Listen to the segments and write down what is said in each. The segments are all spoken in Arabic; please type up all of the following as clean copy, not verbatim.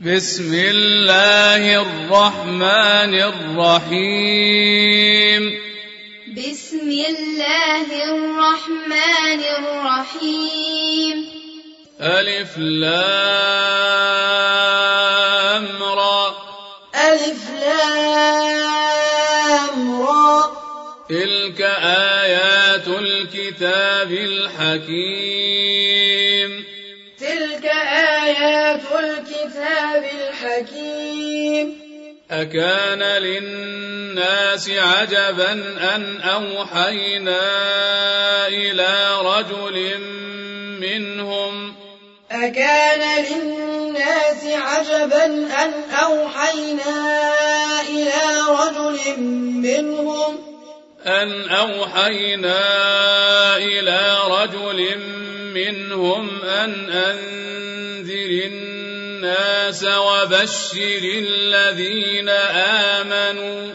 بسم الله الرحمن الرحيم بسم الله الرحمن الرحيم ألف لام را ألف لام را تلك آيات الكتاب الحكيم تلك آيات الكتاب الحكيم أكان للناس عجبا أن أوحينا إلى رجل منهم أكان للناس عجبا أن أوحينا إلى رجل منهم أن أنذر الناس وبشر الذين آمنوا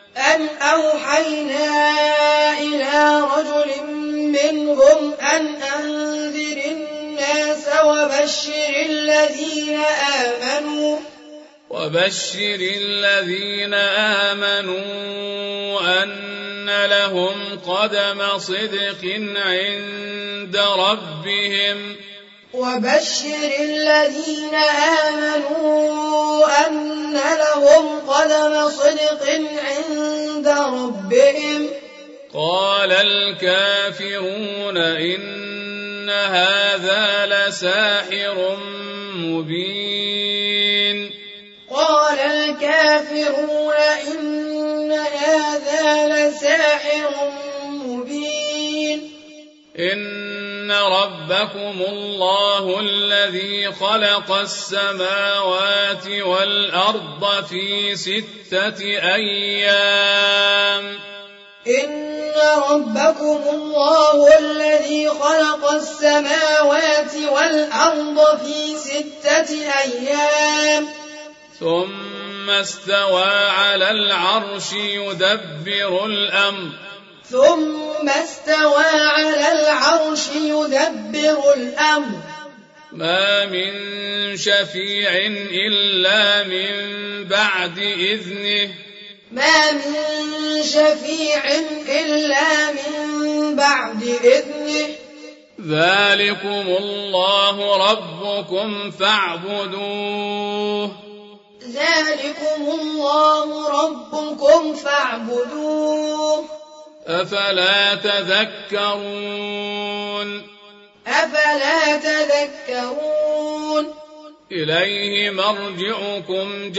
أن لهم قدم صدق عند ربهم قال الكافرون إن هذا لساحر مبين إن ربكم الله الذي خلق السماوات والأرض في 6 أيام ثم استوى على العرش يدبر الأمر ما من شفيع إلا من بعد إذنه ذلكم الله ربكم فاعبدوه أفلا تذكرون إليه مرجعكم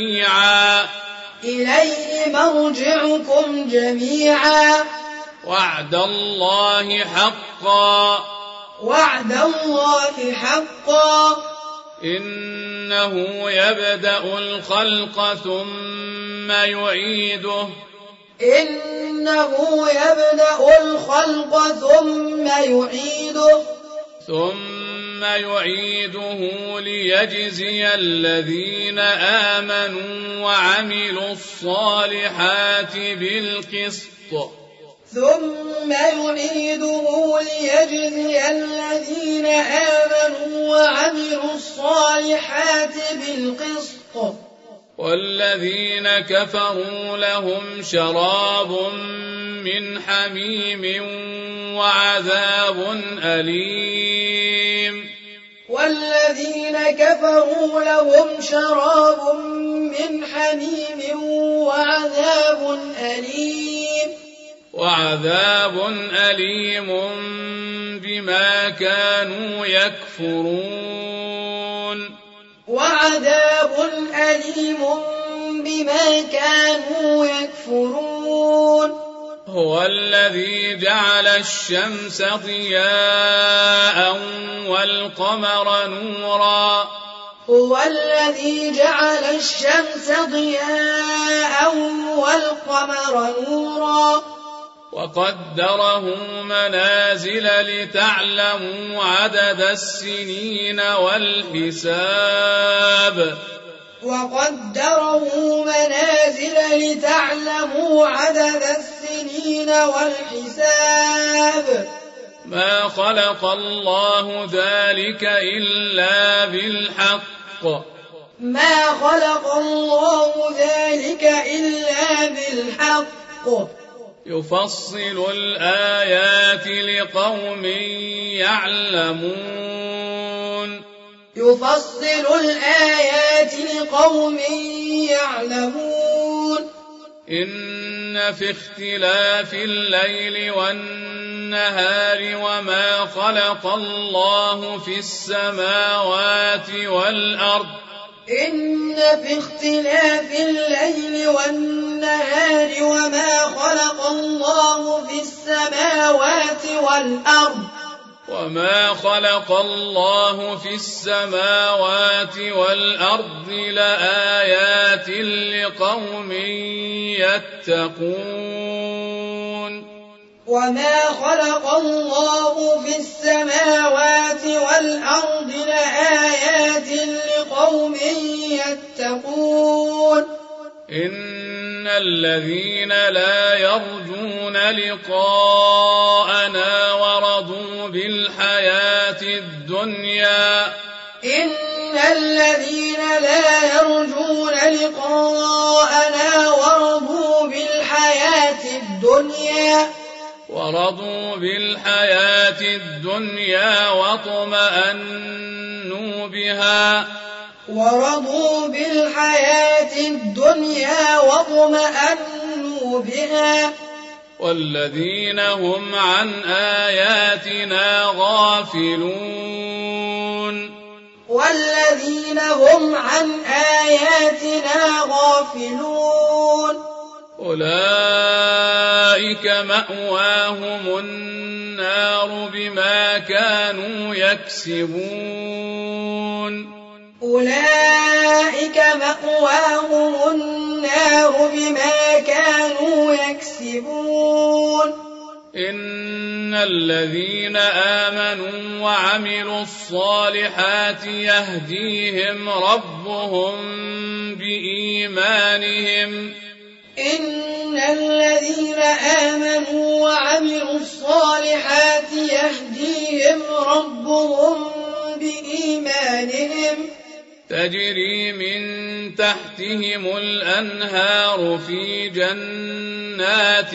جميعا وعد الله حقا إنه يبدأ الخلق ثم يعيده ليجزي الذين آمنوا وعملوا الصالحات بالقسط والذين كفروا لهم شراب من حميم وعذاب أليم بما كانوا يكفرون هو الذي جعل الشمس ضياء والقمر نورا وقدره منازل لتعلموا عدد السنين والحساب ما خلق الله ذلك إلا بالحق ما خلق الله ذلك إلا بالحق يفصل الآيات لقوم يعلمون يفصل الآيات لقوم يعلمون إن في اختلاف الليل والنهار وما خلق الله في السماوات والأرض إن في اختلاف الليل والنهار وما خلق الله في السماوات والأرض وما خلق الله في السماوات والأرض لآيات لقوم يتقون وما خلق الله في السماوات والأرض لآيات لقوم يتقون إن الذين لا يرجون لقاءنا ورضوا بالحياة الدنيا إن الذين لا يرجون لقاءنا ورضوا بالحياة الدنيا واطمأنوا بها والذين هم عن آياتنا غافلون أولئك مأواهم النار بما كانوا يكسبون إن الذين آمنوا وعملوا الصالحات يهديهم ربهم بإيمانهم تجري من تحتهم الأنهار في جنات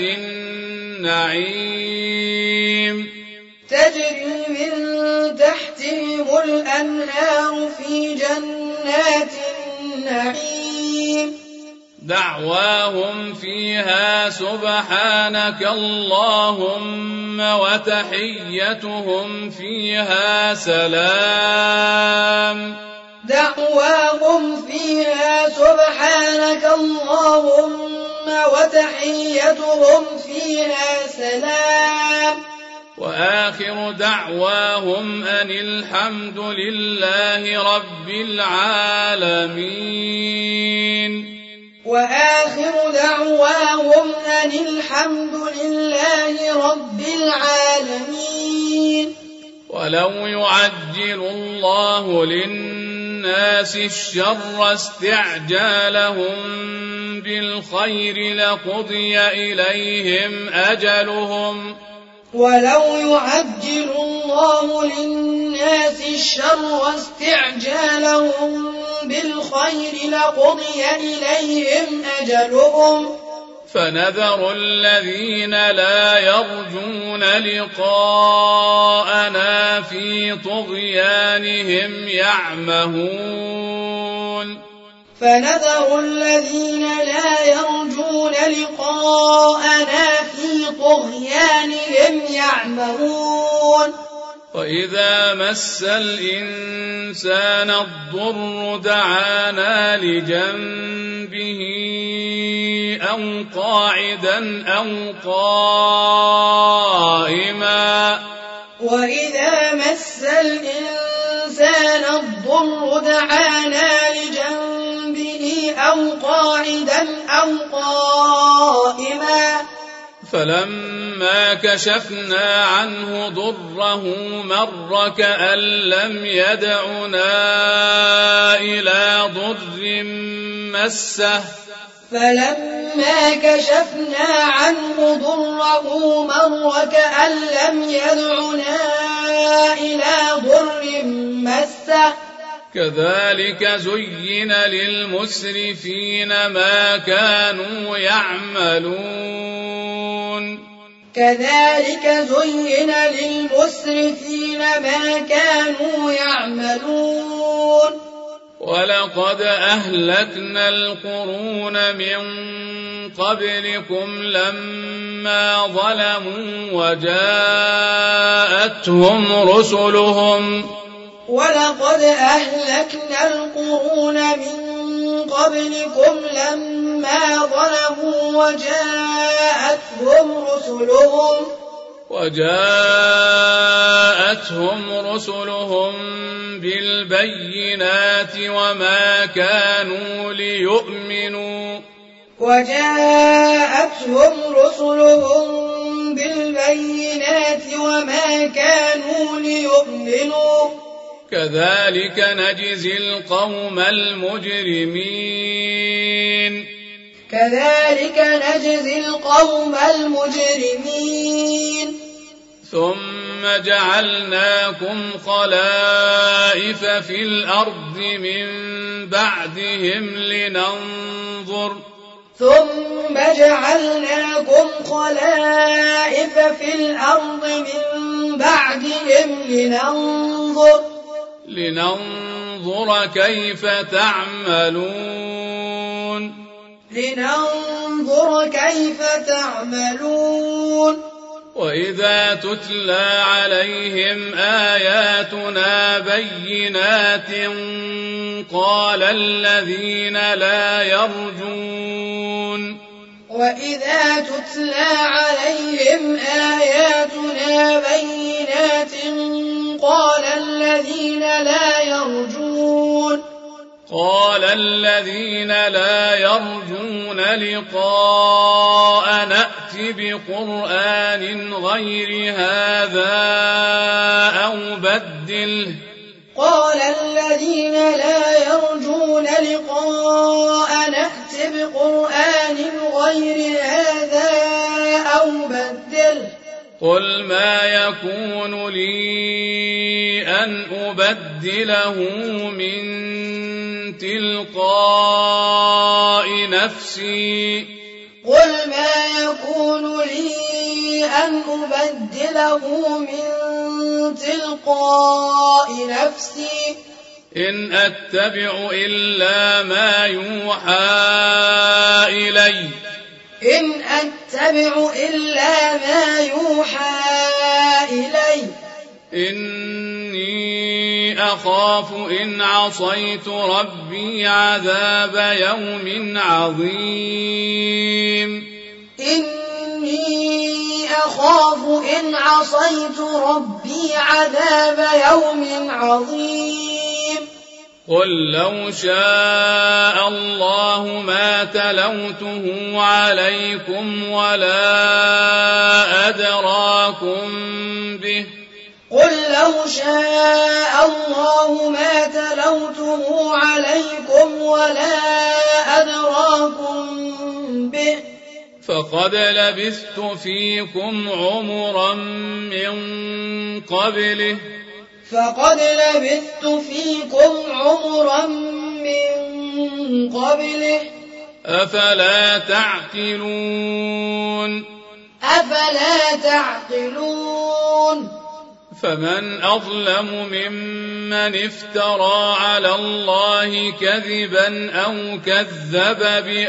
النعيم دعواهم فيها سبحانك اللهم وتحيتهم فيها سلام وآخر دعواهم أن الحمد لله رب العالمين ولو يعجل الله للناس الشر استعجالهم بالخير لقضي إليهم أجلهم فنذر الذين لا يرجون لقاءنا في طغيانهم يعمهون وإذا مس الإنسان الضر دعانا لجنبه أو قاعدا أو قائما فلما كشفنا عنه ضره مر كأن لم يدعنا إلى ضر مسه كذلك زين للمسرفين ما كانوا يعملون كذلك زين للمسرفين ما كانوا يعملون ولقد أهلكنا القرون من قبلكم لما ظلموا ولقد أهلكنا القرون من قبلكم لما ظلموا وجاءتهم رسلهم بالبينات وما كانوا ليؤمنوا كذلك نجزي القوم المجرمين ثم جعلناكم خلائف في الأرض من بعدهم لننظر كيف تعملون وإذا تتلى عليهم آياتنا بينات قال الذين لا يرجون لقاء نأت بقرآن غير هذا أو بدله قل ما يكون لي أن أبدله من تلقاء نفسي إن أتبع إلا ما يوحى إلي إني أخاف إن عصيت ربي عذاب يوم عظيم قل لو شاء الله ما تلوته عليكم ولا أدراكم به فقد لبثت فيكم عمرا من قبله أفلا تعقلون فمن أظلم ممن افترى على الله كذبا أو كذب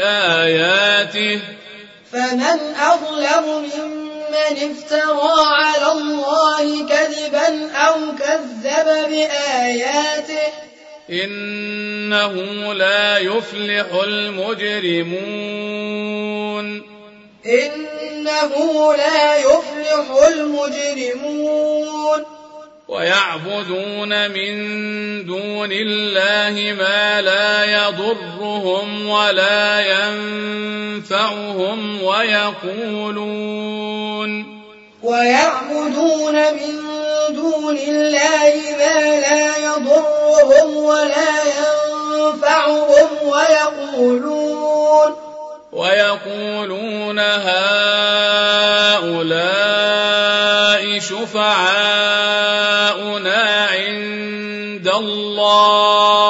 بآياته إنه لا يفلح المجرمون ويعبدون من دون الله ما لا يضرهم ولا ينفعهم ويقولون هؤلاء شفعاؤنا عند الله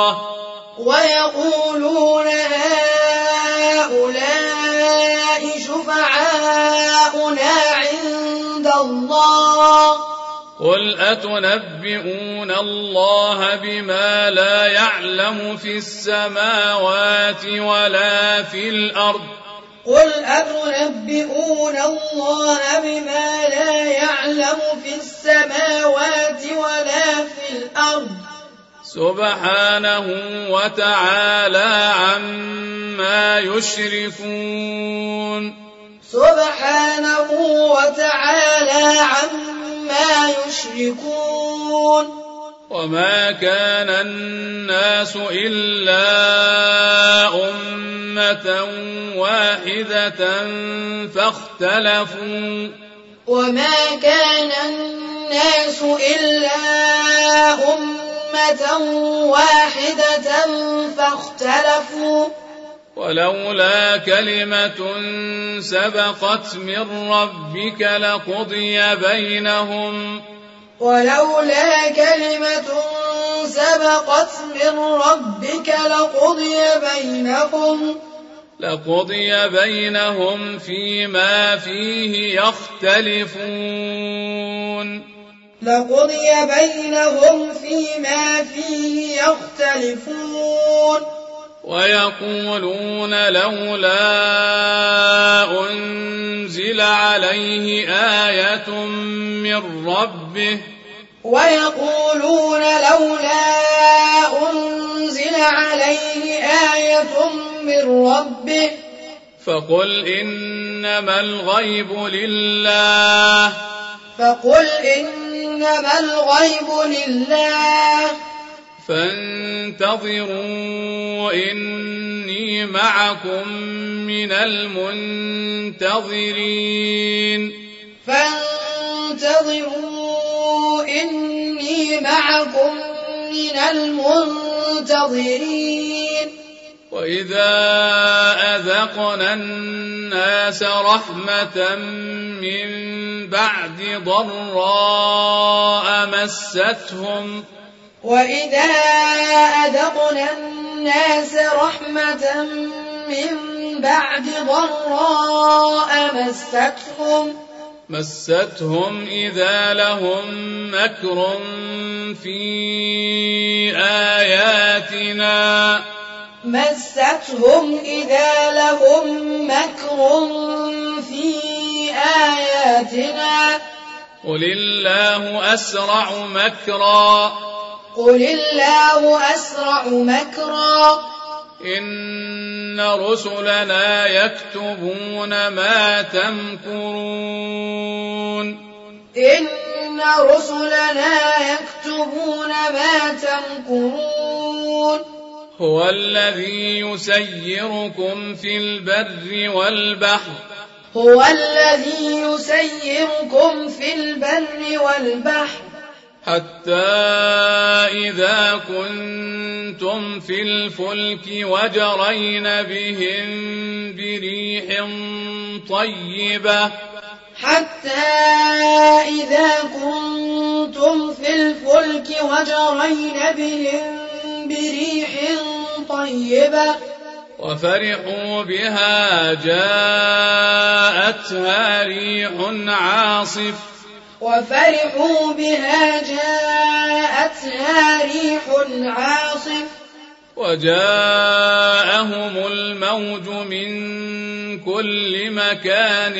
قل أتنبئون الله بما لا يعلم في السماوات ولا في الأرض قل أتنبئون الله بما لا يعلم في السماوات ولا في الأرض سبحانه وتعالى عما يشركون سبحانه وتعالى عما يشركون وما كان الناس إلا أمة واحدة فاختلفوا وما كان الناس إلا أمة واحدة فاختلفوا ولولا كلمة سبقت من ربك لقضي بينهم ولولا كلمة سبقت من ربك لقضي بينهم فيما فيه يختلفون ويقولون لولا أنزل عليه آية من ربه فقل إنما الغيب لله فانتظروا إني معكم من المنتظرين وإذا أذقنا الناس رحمة من بعد ضراء مستهم إذا لهم مكر في آياتنا قل الله أسرع مكرا إن رسلنا يكتبون ما تمكرون هو الذي يسيركم في البر والبحر حتى إذا كنتم في الفلك وجرين بهم بريح طيبة وفرحوا بها جاءتها ريح عاصف وجاءهم الموج من كل مكان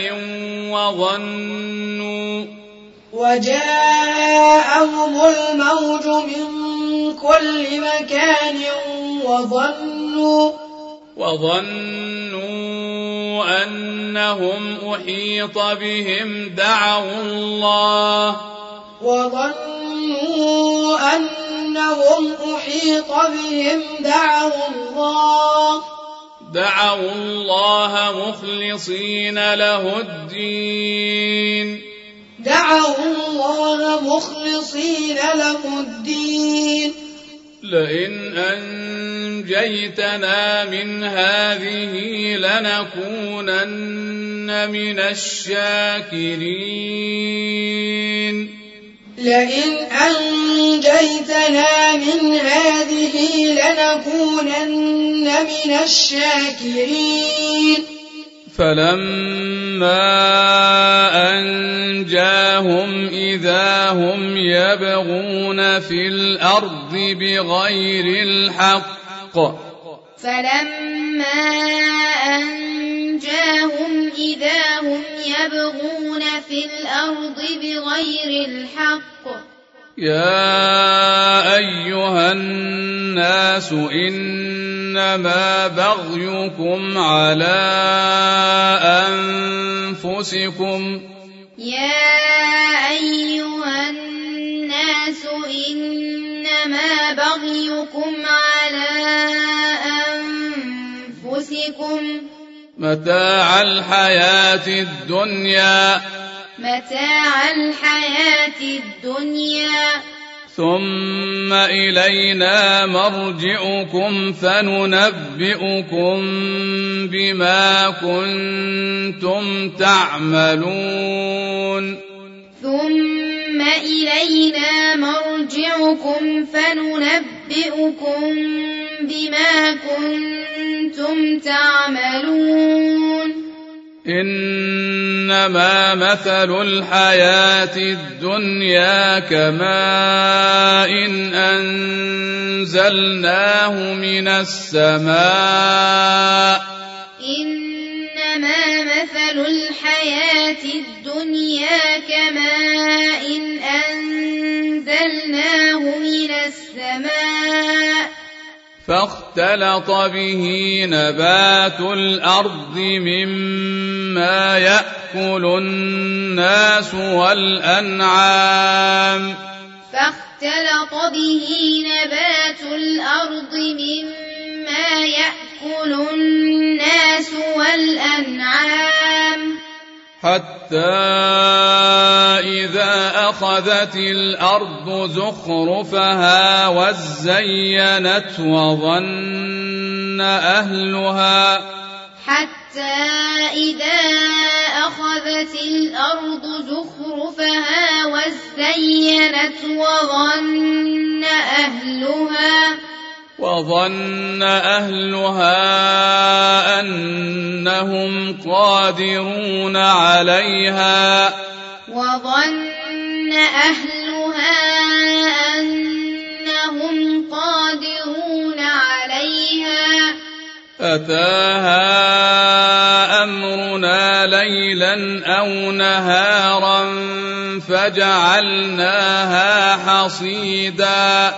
وظنوا أنهم أحيط بهم دعوا الله مخلصين له الدين لئن أنجيتنا من هذه لنكونن من الشاكرين فلما أنجاهم إذا هم يبغون في الأرض بغير الحق فلما أنجاهم إذا هم يبغون في الأرض بغير الحق يا أيها الناس إنما بغيكم على أنفسكم يا أيها الناس إنما بغيكم على أنفسكم متاع الحياة الدنيا ثم إلينا مرجعكم فننبئكم بما كنتم تعملون ثم إلينا مرجعكم فننبئكم بما كنتم تعملون إنما مثل الحياة الدنيا كماء أنزلناه من السماء إنما مثل الحياة الدنيا كماء أنزلناه من السماء فاختلط به نبات الأرض مما يأكل الناس والأنعام حتى إذا أخذت الأرض زخرفها وزينت وظن أهلها أنهم قادرون عليها أتاها أمرنا ليلا أو نهارا فجعلناها حصيدا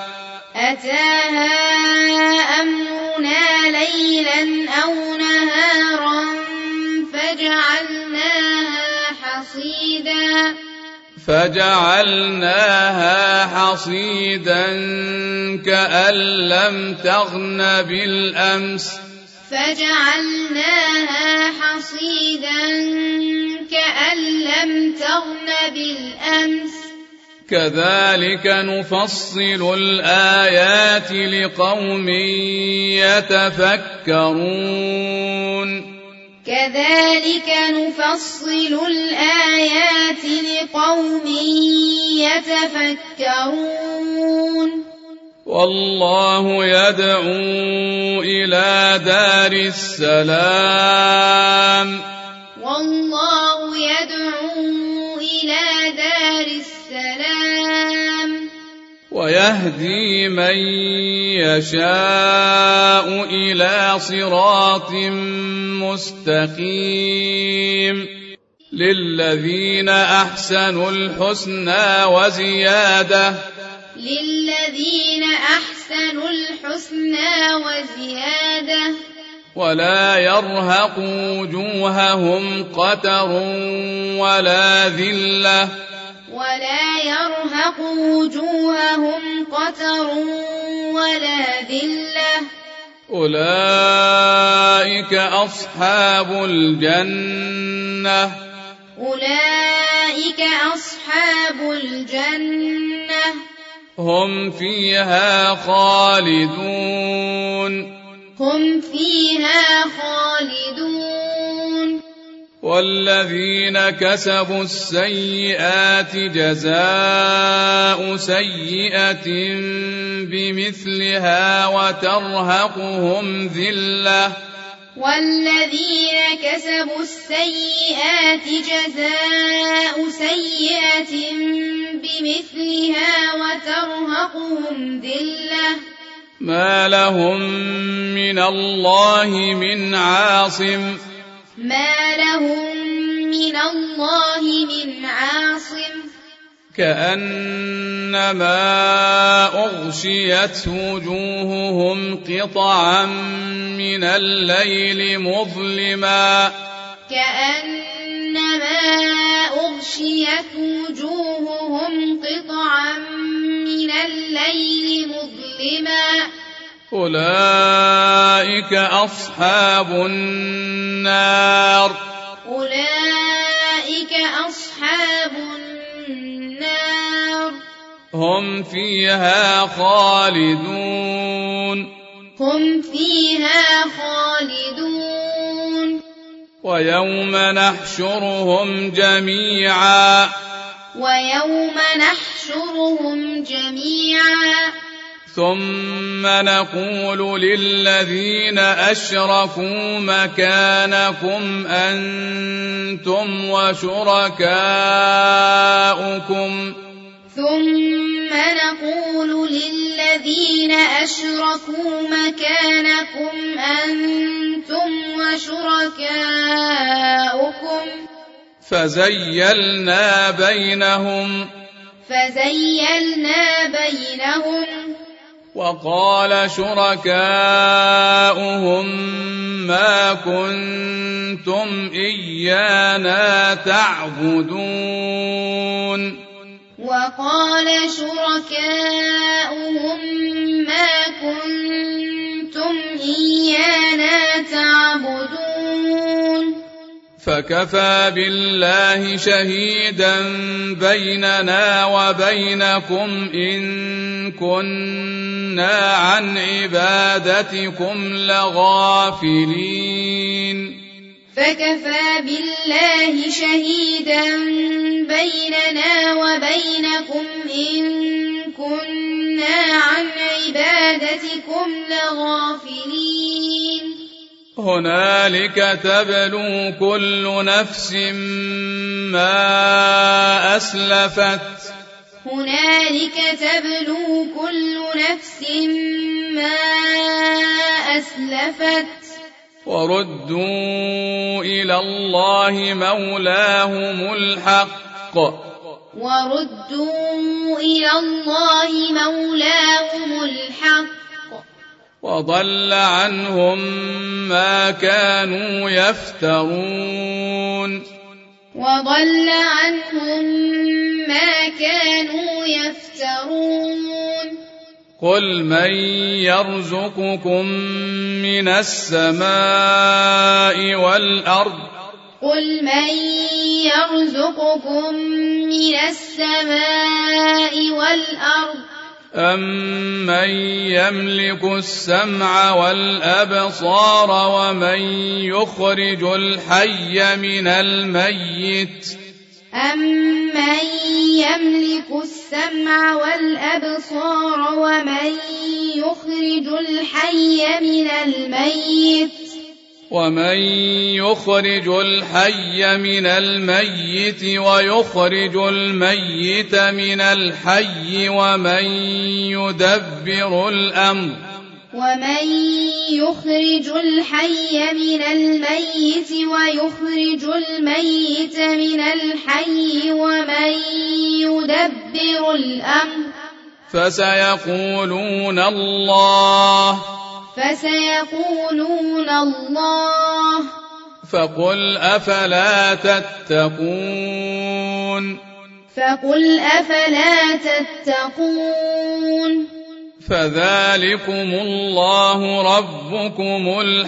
كأن لم تغن بالأمس كذلك نفصل الآيات لقوم يتفكرون والله يدعو إلى دار السلام ويهدي من يشاء إلى صراط مستقيم للذين أحسنوا الحسنى وزيادة ولا يرهق وجوههم قتر ولا ذلة أولئك أصحاب الجنة هم فيها خالدون والذين كسبوا السيئات جزاء سيئة بمثلها وترهقهم ذلة والذين كسبوا السيئات جزاء سيئة بمثلها وترهقهم ذلة ما لهم من الله من عاصم كأنما أغشيت وجوههم قطعا من الليل مظلما أولئك أصحاب النار هم فيها خالدون ويوم نحشرهم جميعا ثم نقول للذين أشركوا مكانكم أنتم وشركاؤكم فزيلنا بينهم وقال شركاؤهم ما كنتم إيانا تعبدون فكفى بالله شهيدا بيننا وبينكم إن كنا عن عبادتكم لغافلين هنالك تبلو كل نفس ما أسلفت وردوا إلى الله مولاهم الحق وضل عنهم ما كانوا يفترون قل من يرزقكم من السماء والأرض أمن يملك السمع والأبصار ومن يخرج الحي من الميت ومن يخرج الحي من الميت ويخرج الميت من الحي ومن يدبر الأمر فسيقولون الله فقل أفلا تتقون فذلكم الله ربكم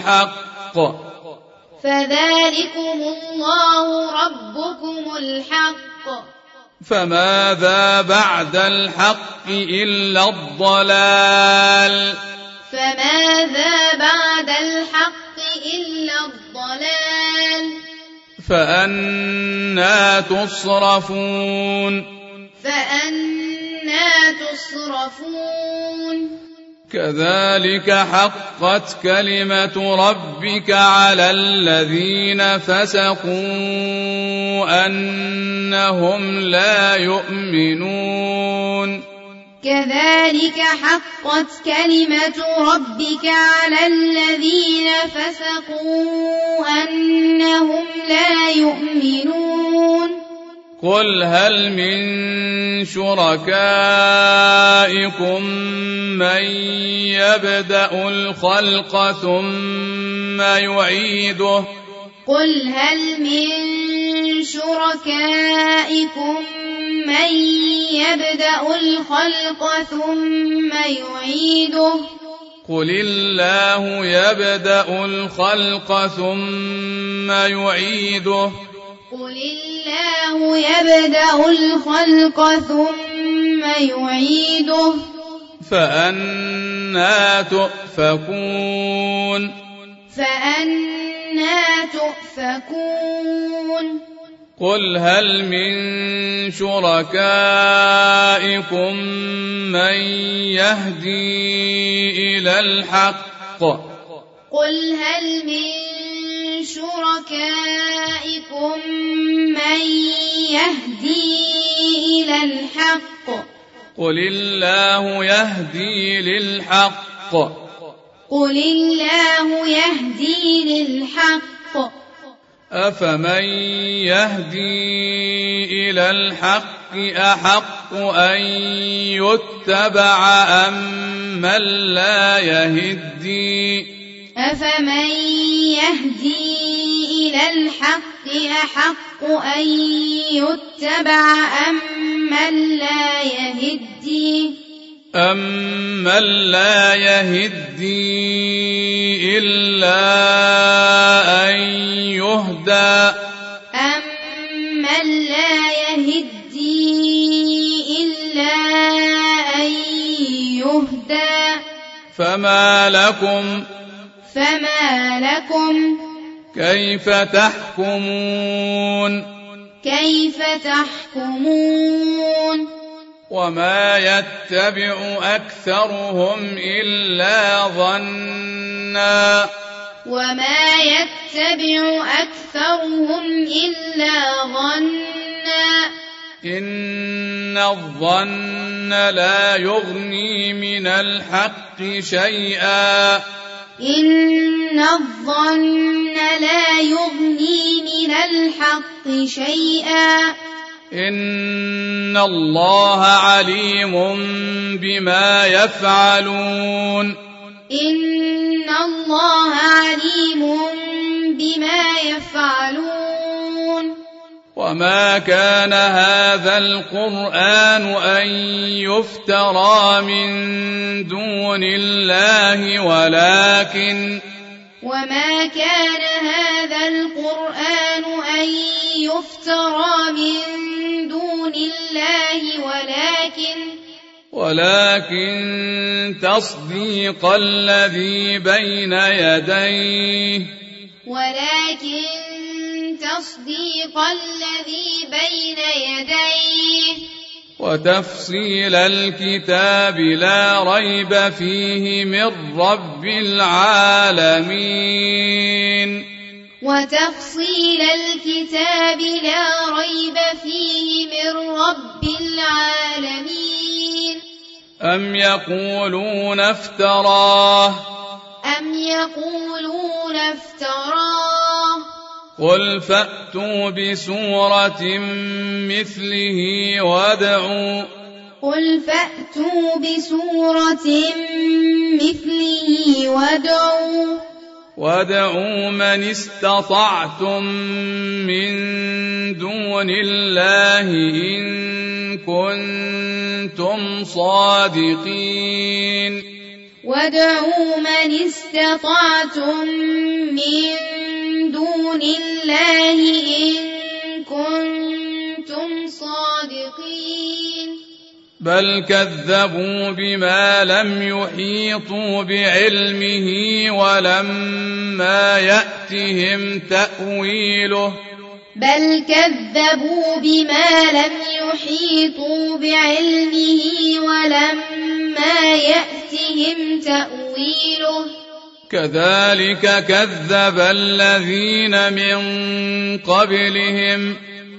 الحق فماذا بعد الحق إلا الضلال فأنى تصرفون كذلك حقت كلمة ربك على الذين فسقوا أنهم لا يؤمنون كذلك حقت كلمة ربك على الذين فسقوا أنهم لا يؤمنون قل هل من شركائكم من يبدأ الخلق ثم يعيده قل هل من شركائكم من يبدأ الخلق ثم يعيده قل الله يبدأ الخلق ثم يعيده قل الله يبدأ الخلق ثم يعيده فأنى تؤفكون قل هل من شركائكم من يهدي إلى الحق قل هل من شركائكم من يهدي إلى الحق قل الله يهدي للحق قل الله يهدي للحق أفمن يهدي إلى الحق أحق أن يتبع أمن لا يهدي أفمن يهدي إلى الحق أحق أن يتبع أمن لا يهدي إلا أن يهدى فما لكم كيف تحكمون وما يتبع أكثرهم إلا ظنا إن الظن لا يغني من الحق شيئا إن الله عليم بما يفعلون وما كان هذا القرآن أن يفترى من دون الله ولكن تصديق الذي بين يديه وتفصيل الكتاب لا ريب فيه من رب العالمين أم يقولون افتراه قل فأتوا بسورة مثله وادعوا من استطعتم من دون الله إن كنتم صادقين بل كذبوا بما لم يحيطوا بعلمه ولما يأتهم تأويله ما يأتهم تأويله كذلك كذب الذين من قبلهم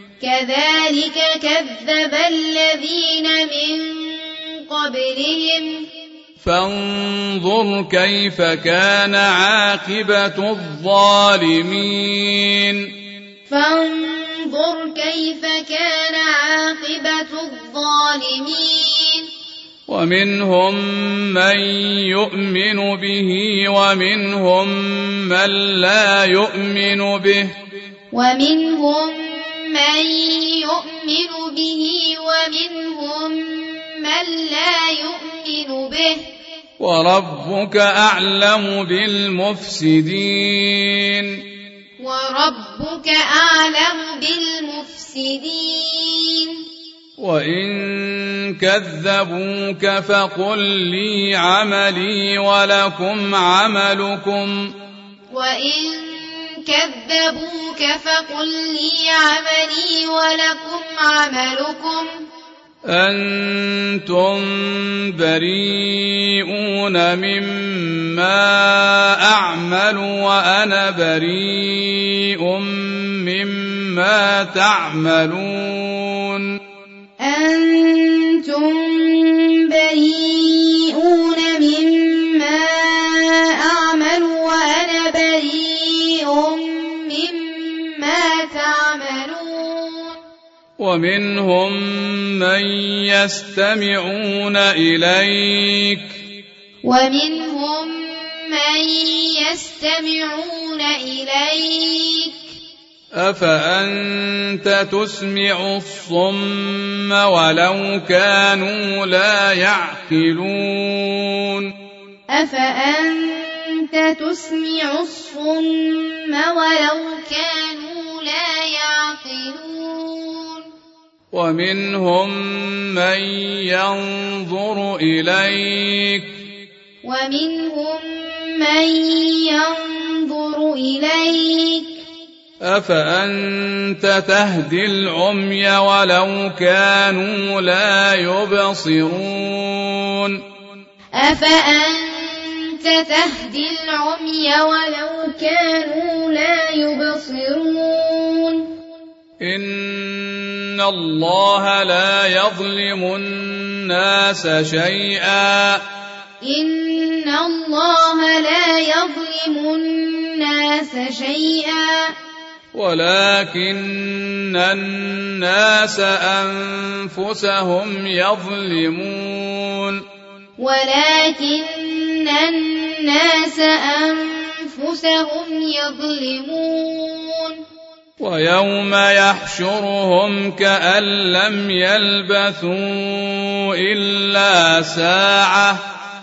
فانظر كيف كان عاقبة الظالمين ومنهم من يؤمن به ومنهم من لا يؤمن به وربك أعلم بالمفسدين وإن كذبوك فقل لي عملي ولكم عملكم أنتم بريئون مما أعمل وأنا بريء مما تعملون ومنهم من يستمعون إليك أفأنت تسمع الصم ولو كانوا لا يعقلون ومنهم من ينظر إليك أفأنت تهدي العمي ولو كانوا لا يبصرون إن الله لا يظلم الناس شيئا ولكن الناس أنفسهم يظلمون ويوم يحشرهم كأن لم يلبثوا إلا ساعة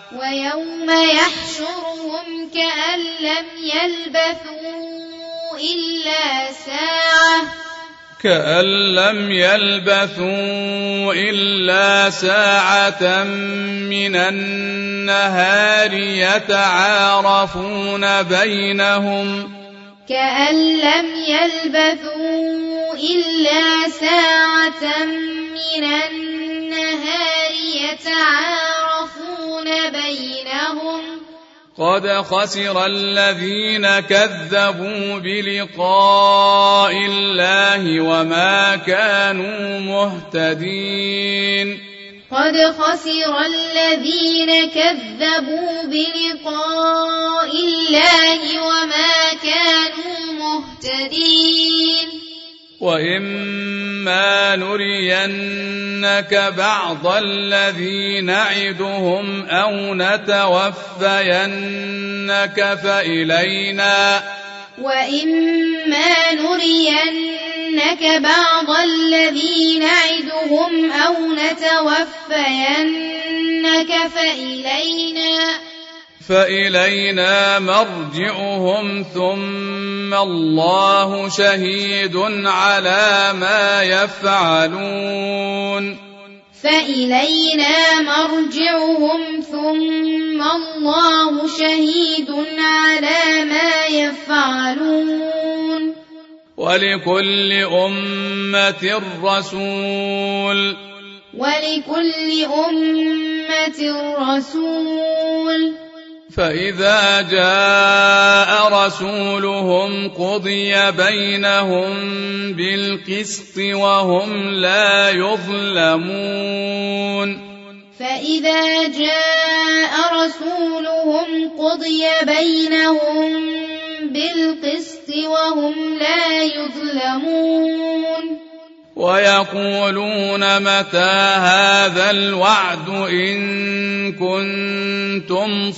من النهار يتعارفون بينهم قد خسر الذين كذبوا بلقاء الله وما كانوا مهتدين وإما نرينك بعض الذي نعدهم أو نتوفينك فإلينا مرجعهم ثم الله شهيد على ما يفعلون ولكل أمة رسول أمة رسول فإذا جاء رسولهم قضي بينهم بالقسط وهم لا يظلمون فإذا جاء رسولهم قضي بينهم بالقسط وهم لا يظلمون ويقولون متى هذا الوعد إن كنتم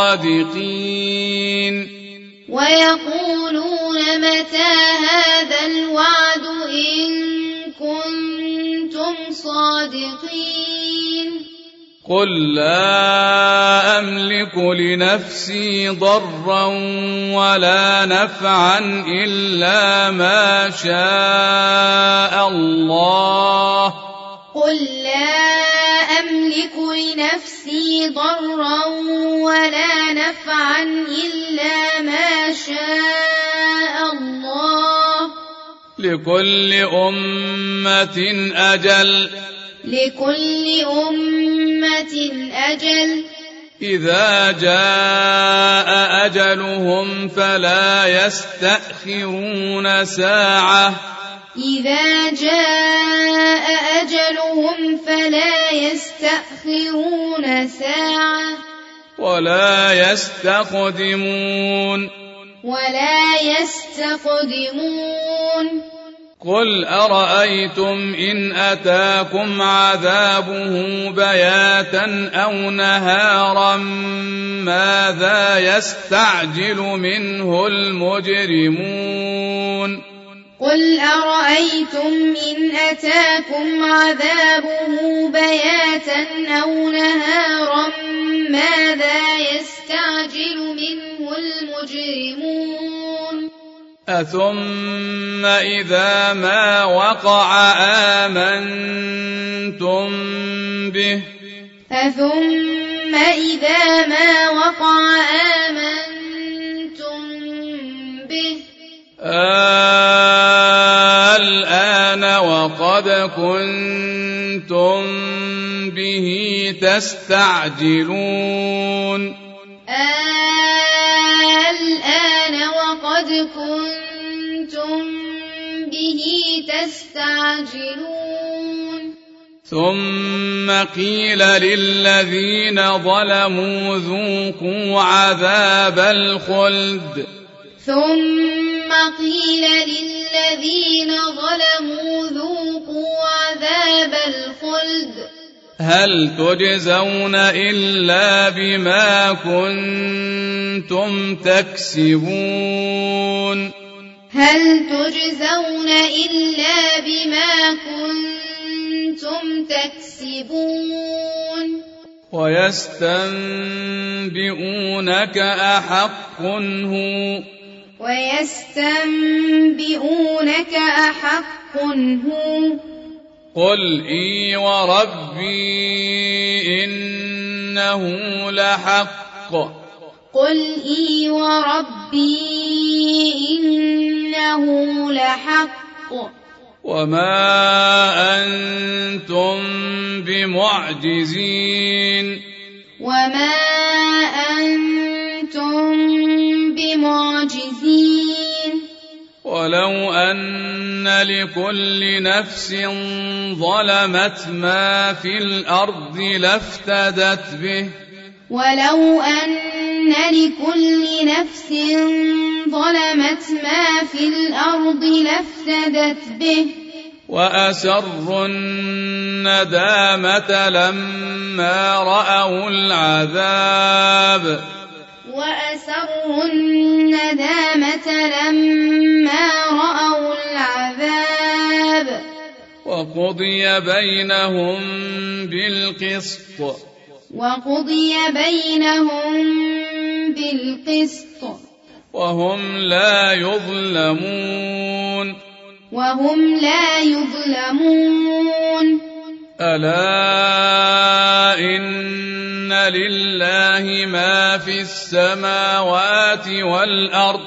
صادقين ويقولون متى هذا الوعد إن كنتم صادقين قل لا أملك لنفسي ضرا ولا نفعا إلا ما شاء الله قل لا أملك لنفسي ضرا ولا نفعا إلا ما شاء الله لكل أمة أجل إذا جاء أجلهم فلا يستأخرون ساعة إذا جاء أجلهم فلا يستأخرون ساعة ولا يستقدمون قل أرأيتم إن أتاكم عذابه بياتا أو نهارا ماذا يستعجل منه المجرمون قل أرأيتم إن أتاكم عذابه بياتا أو نهارا ماذا يستعجل منه المجرمون أثم إذا ما وقع آمنتم به الآن وقد كنتم به تستعجلون الآن وقد كنتم به تستعجلون ثم قيل للذين ظلموا ذوقوا عذاب الخلد هل تجزون إلا بما كنتم تكسبون ويستنبئونك أحق هو قل إي وربي إنه لحق وما أنتم بمعجزين ولو أن لكل نفس ظلمت ما في الأرض لافتدت به وأسروا الندامة لما رأوا العذاب وقضي بينهم بالقسط وهم لا يظلمون ألا إن لله ما في السماوات والأرض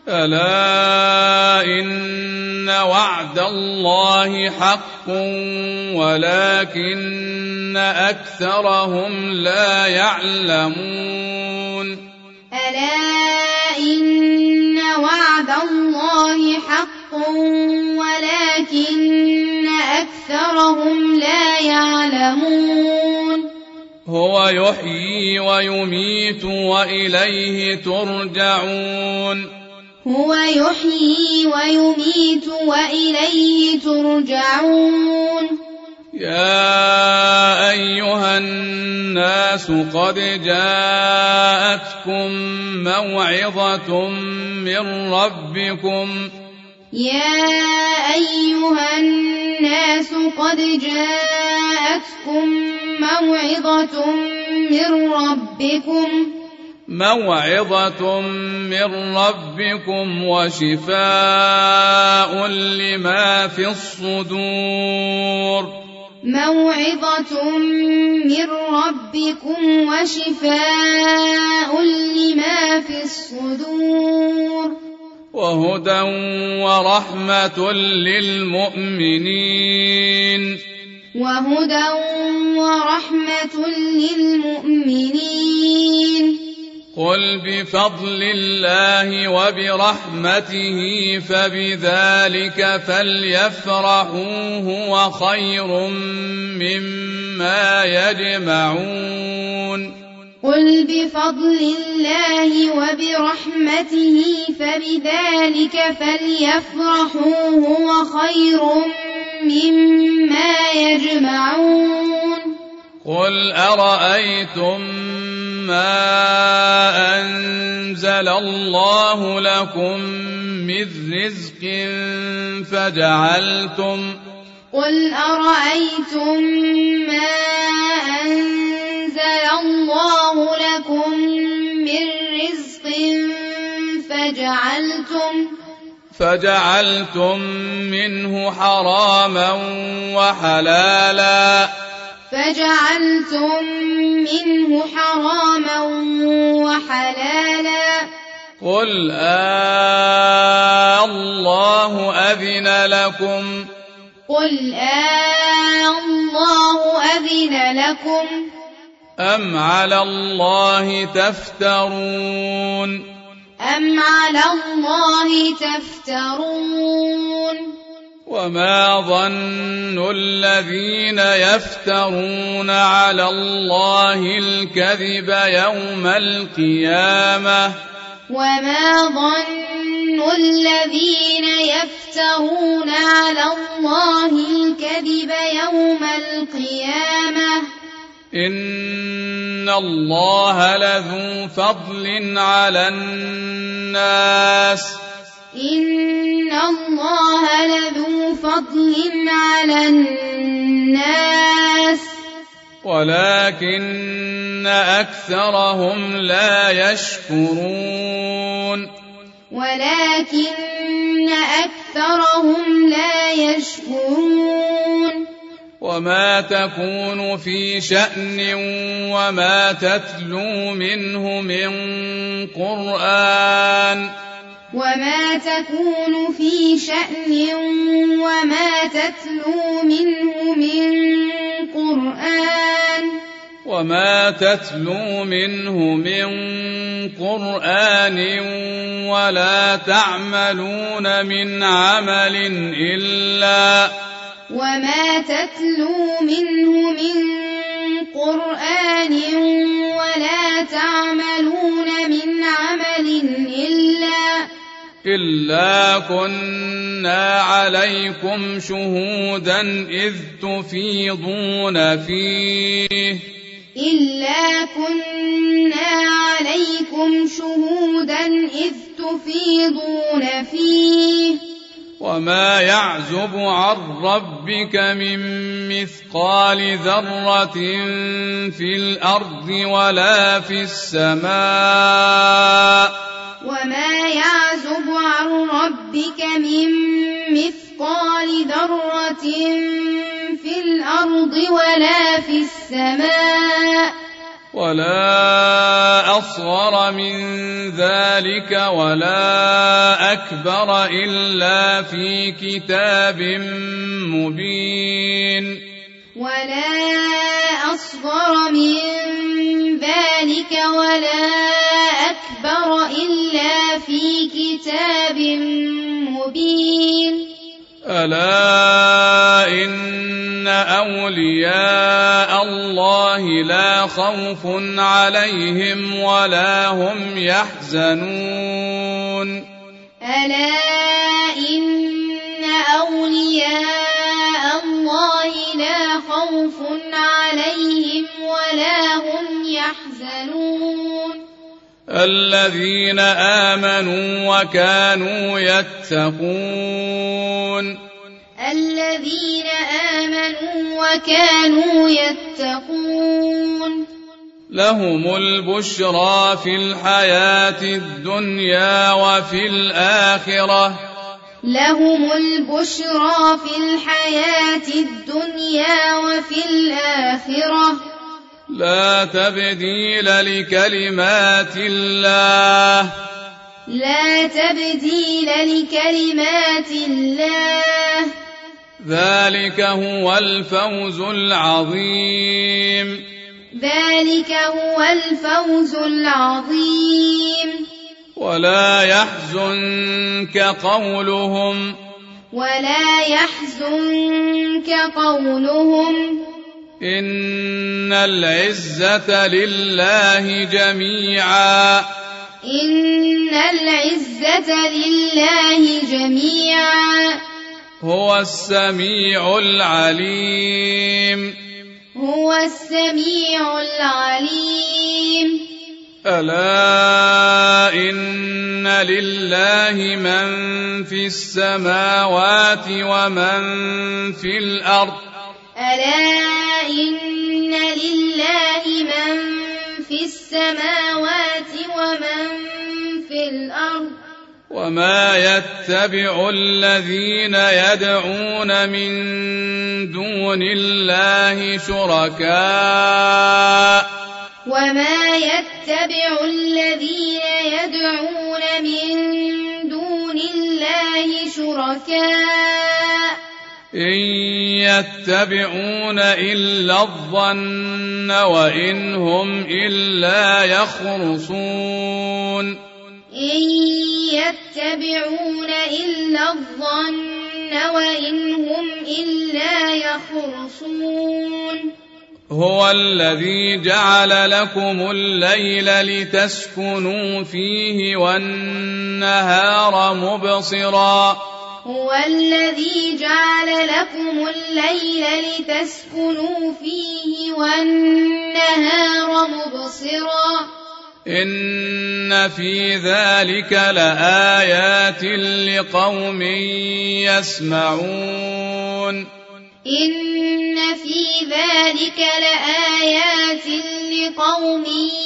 ألا إن وعد الله حق ولكن أكثرهم لا يعلمون ألا إن وعد الله حق ولكن أكثرهم لا يعلمون هو يحيي ويميت وإليه ترجعون هو يحيي ويميت وإليه ترجعون يا أيها الناس قد جاءتكم موعظة من ربكم يا أيها الناس قد جاءتكم موعظة من ربكم وشفاء لما في الصدور وهدى ورحمة للمؤمنين قل بفضل الله وبرحمته فبذلك فليفرحوا هو خير مما يجمعون قل بفضل الله وبرحمته فبذلك فليفرحوا هو خير مما يجمعون قل أرأيتم ما أنزل الله لكم من رزق فجعلتم فجعلتم منه حراما وحلالا قل الله أذن لكم أم على الله تفترون وما ظن الذين يفترون على الله الكذب يوم القيامة إن الله لذو فضل على الناس ولكن أكثرهم لا يشكرون وما تكون في شأن وما تتلو منه من قرآن ولا تعملون من عمل إلا كنا عليكم شهودا إذ تفيضون فيه وما يعزب عن ربك من مثقال ذرة في الأرض ولا في السماء ولا أصغر من ذلك ولا أكبر إلا في كتاب مبين ولا أصغر من ذلك ولا أكبر إلا في كتاب مبين ألا إن أولياء الله لا خوف عليهم ولا هم يحزنون ألا إن أولياء الله لا خوف عليهم ولا هم يحزنون الذين آمنوا وكانوا يتقون الذين آمنوا وكانوا يتقون لهم البشرى في الحياة الدنيا وفي الآخرة لهم البشرى في الحياة الدنيا وفي الآخرة لا تبديل لكلمات الله لا تبديل لكلمات الله ذلك هو الفوز العظيم ذلك هو الفوز العظيم ولا يحزنك قولهم إن العزة لله جميعا إن العزة لله جميعا هو السميع العليم هو السميع العليم ألا إن لله من في السماوات ومن في الأرض ألا إن لله من في السماوات ومن في الأرض وما يتبع الذين يدعون من دون الله شركاء وما يتبع الذين يدعون من دون الله شركاء إن يتبعون إلا الظن وإن هم إلا يخرصون إن يتبعون إلا الظن وإن هم إلا يخرصون هو الذي جعل لكم الليل لتسكنوا فيه والنهار مبصرا هو الذي جعل لكم الليل لتسكنوا فيه والنهار مبصرا إن في ذلك لآيات لقوم يسمعون إن في ذلك لآيات لقوم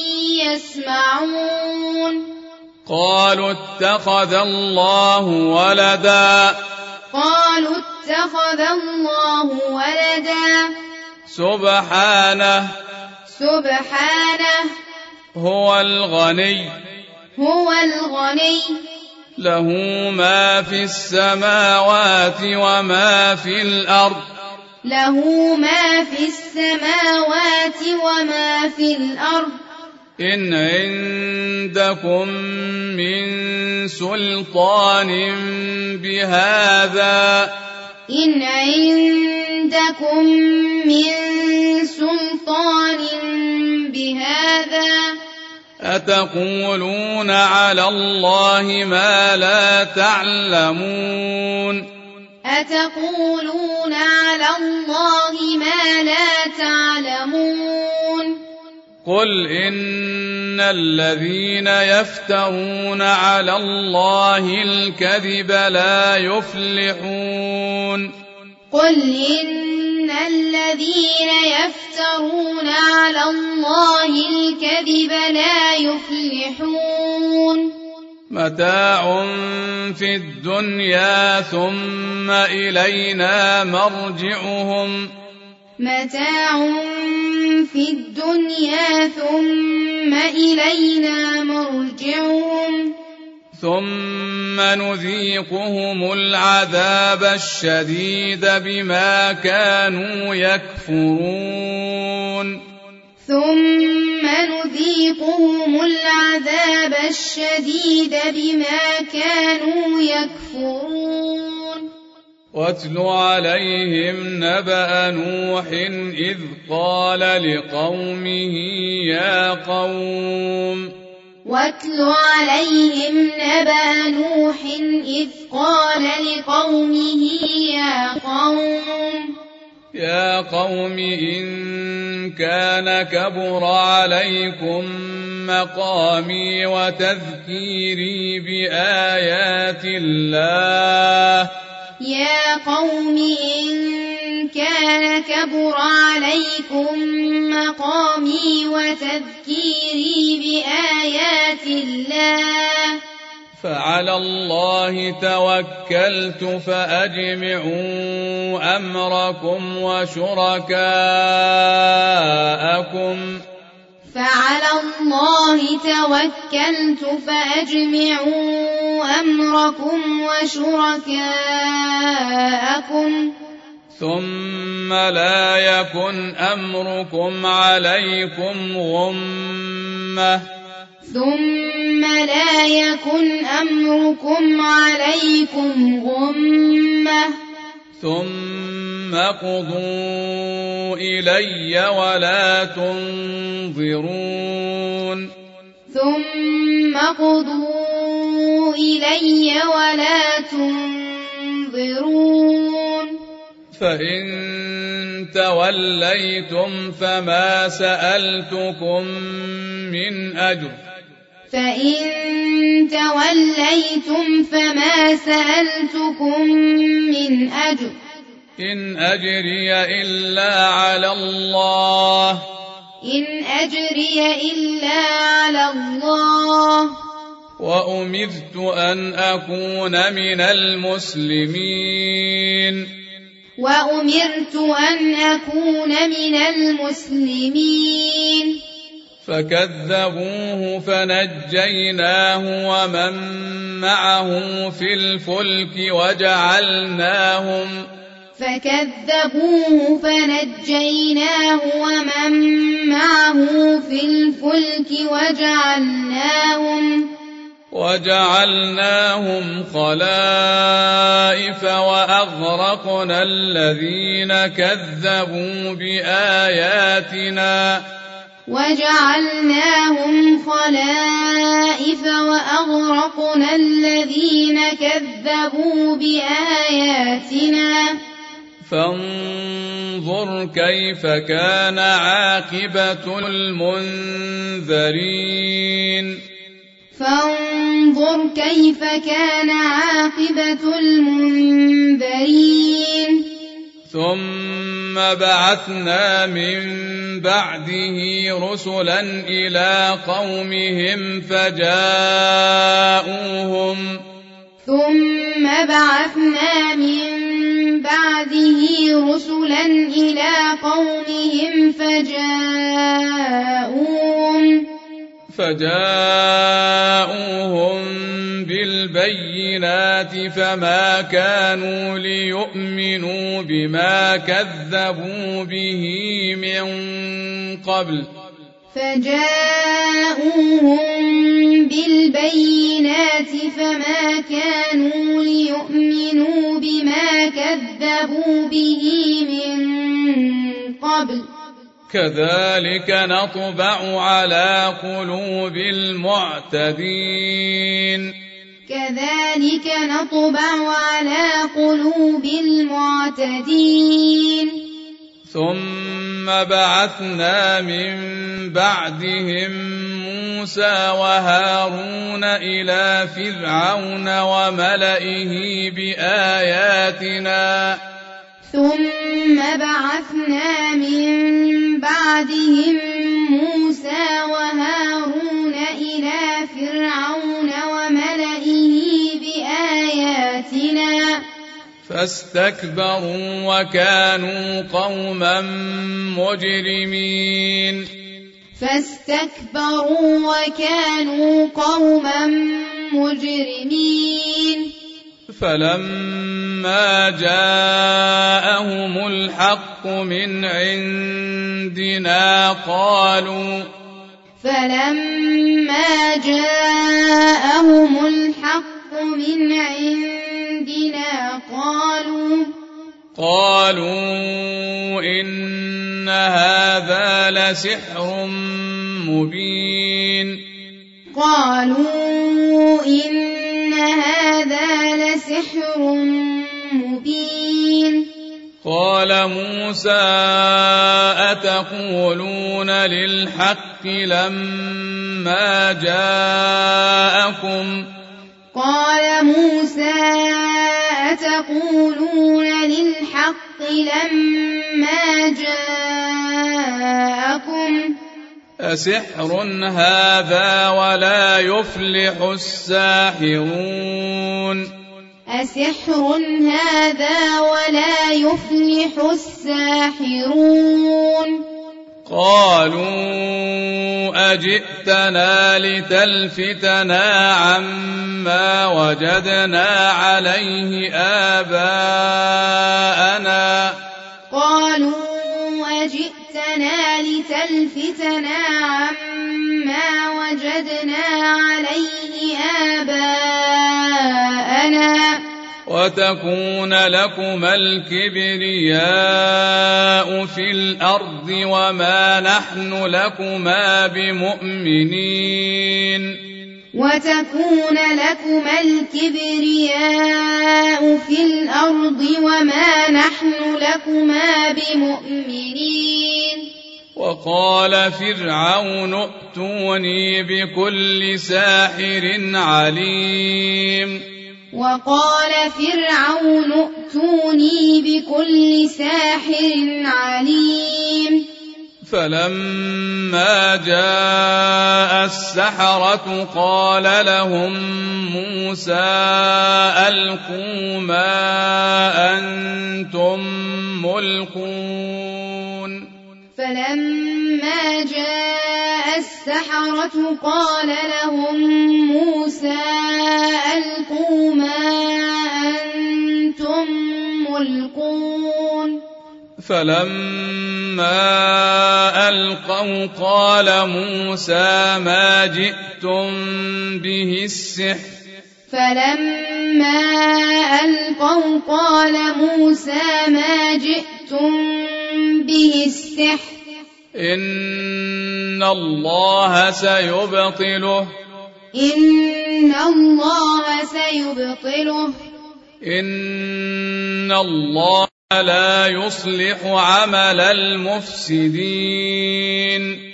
يسمعون قالوا اتخذ الله ولدا قالوا اتخذ الله ولدا سبحانه هو الغني له ما في السماوات وما في الأرض إن عندكم من سلطان بهذا أتقولون على الله ما لا تعلمون قل إن الذين يفترون على الله الكذب لا يفلحون قل إن الذين يفترون على الله الكذب لا يفلحون متاع في الدنيا ثم إلينا مرجعهم متاع في الدنيا ثم إلينا مرجعهم ثم نذيقهم العذاب الشديد بما كانوا يكفرون ثم نذيقهم العذاب الشديد بما كانوا يكفرون واتل عليهم نبأ نوح إذ قال لقومه يا قوم واتل عليهم نبأ نوح إذ قال لقومه يا قوم إن كان كبر عليكم مقامي وتذكيري بآيات الله يا قوم إن كان كبر عليكم مقامي وتذكيري بآيات الله فعلى الله توكلت فأجمعوا أمركم وشركاءكم فعلى الله توكلت فأجمعوا أمركم وشركاءكم ثم لا يكن أمركم عليكم غمة ثم قضوا إلي ولا تنظرون فإن توليتم فما سألتكم من أجر إن أجري إلا على الله وأمرت أن أكون من المسلمين فكذبوه فنجيناه ومن معه في الفلك وجعلناهم خلائف وأغرقنا الذين كذبوا بآياتنا فانظر كيف كان عاقبة المنذرين ثم بعثنا من بعده رسلا إلى قومهم فجاءوهم بالبينات فما كانوا ليؤمنوا بما كذبوا به من قبل كذلك نطبع على قلوب المعتدين ثم بعثنا من بعدهم موسى وهارون إلى فرعون وملئه بآياتنا فاستكبروا وكانوا قوما مجرمين فلما جاءهم الحق من عندنا قالوا إن هذا لسحر مبين قال موسى أتقولون للحق لما جاءكم أسحر هذا ولا يفلح الساحرون قالوا أجئتنا لتلفتنا عما وجدنا عليه آباءنا وتكون لكما الكبرياء في الأرض وما نحن لكما بمؤمنين وقال فرعون ائتوني بكل ساحر عليم فلما جاء السحرة قال لهم موسى ألقوا ما أنتم ملقون فلما ألقوا قال موسى ما جئتم به السحر إن الله سيبطله إن الله لا يصلح عمل المفسدين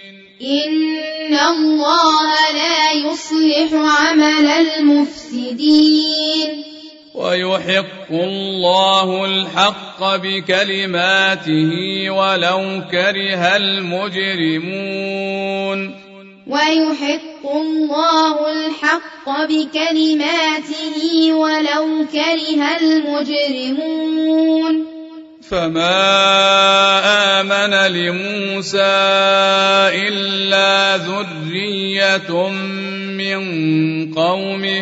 ويحق الله الحق بكلماته ولو كره المجرمون فما آمن لموسى إلا ذرية من قومه